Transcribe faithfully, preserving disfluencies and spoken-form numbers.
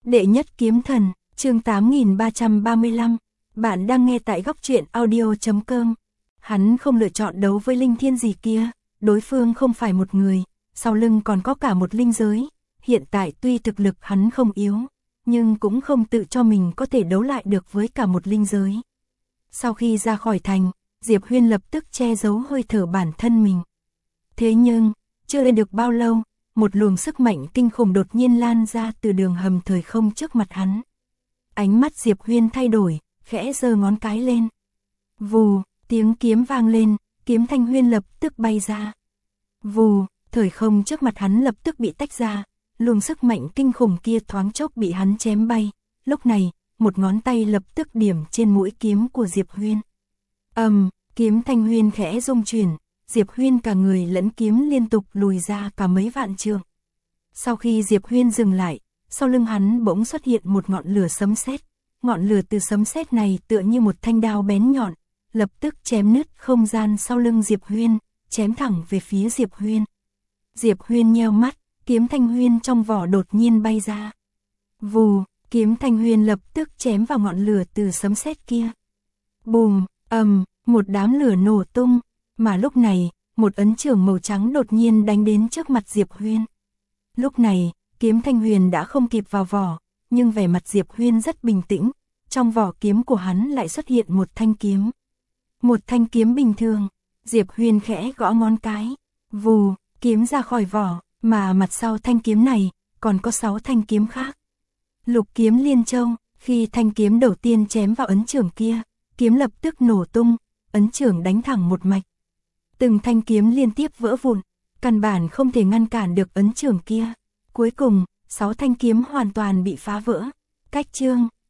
Đệ nhất kiếm thần, chương tám nghìn ba trăm ba mươi lăm. Bạn đang nghe tại góc truyện audio chấm com. Hắn không lựa chọn đấu với linh thiên gì kia, đối phương không phải một người, sau lưng còn có cả một linh giới. Hiện tại tuy thực lực hắn không yếu, nhưng cũng không tự cho mình có thể đấu lại được với cả một linh giới. Sau khi ra khỏi thành, Diệp Huyên lập tức che giấu hơi thở bản thân mình. Thế nhưng, chưa lên được bao lâu, một luồng sức mạnh kinh khủng đột nhiên lan ra từ đường hầm thời không trước mặt hắn. Ánh mắt Diệp Huyên thay đổi, khẽ giơ ngón cái lên. Vù, tiếng kiếm vang lên, kiếm Thanh Huyên lập tức bay ra. Vù, thời không trước mặt hắn lập tức bị tách ra, luồng sức mạnh kinh khủng kia thoáng chốc bị hắn chém bay. Lúc này, một ngón tay lập tức điểm trên mũi kiếm của Diệp Huyên. Ầm, um, kiếm Thanh Huyên khẽ rung chuyển, Diệp Huyên cả người lẫn kiếm liên tục lùi ra cả mấy vạn trượng. Sau khi Diệp Huyên dừng lại, sau lưng hắn bỗng xuất hiện một ngọn lửa sấm sét. Ngọn lửa từ sấm sét này tựa như một thanh đao bén nhọn, lập tức chém nứt không gian sau lưng Diệp Huyên, chém thẳng về phía Diệp Huyên. Diệp Huyên nheo mắt, kiếm Thanh Huyên trong vỏ đột nhiên bay ra. Vù, kiếm Thanh Huyên lập tức chém vào ngọn lửa từ sấm sét kia. Bùm, ầm, một đám lửa nổ tung, mà lúc này, một ấn chưởng màu trắng đột nhiên đánh đến trước mặt Diệp Huyên. Lúc này, kiếm Thanh Huyền đã không kịp vào vỏ, nhưng vẻ mặt Diệp Huyên rất bình tĩnh, trong vỏ kiếm của hắn lại xuất hiện một thanh kiếm. Một thanh kiếm bình thường, Diệp Huyên khẽ gõ ngón cái, vù, kiếm ra khỏi vỏ, mà mặt sau thanh kiếm này, còn có sáu thanh kiếm khác. Lục kiếm Liên Châu, khi thanh kiếm đầu tiên chém vào ấn chưởng kia, kiếm lập tức nổ tung, ấn chưởng đánh thẳng một mạch. Từng thanh kiếm liên tiếp vỡ vụn, căn bản không thể ngăn cản được ấn chưởng kia. Cuối cùng, sáu thanh kiếm hoàn toàn bị phá vỡ. Cách chương,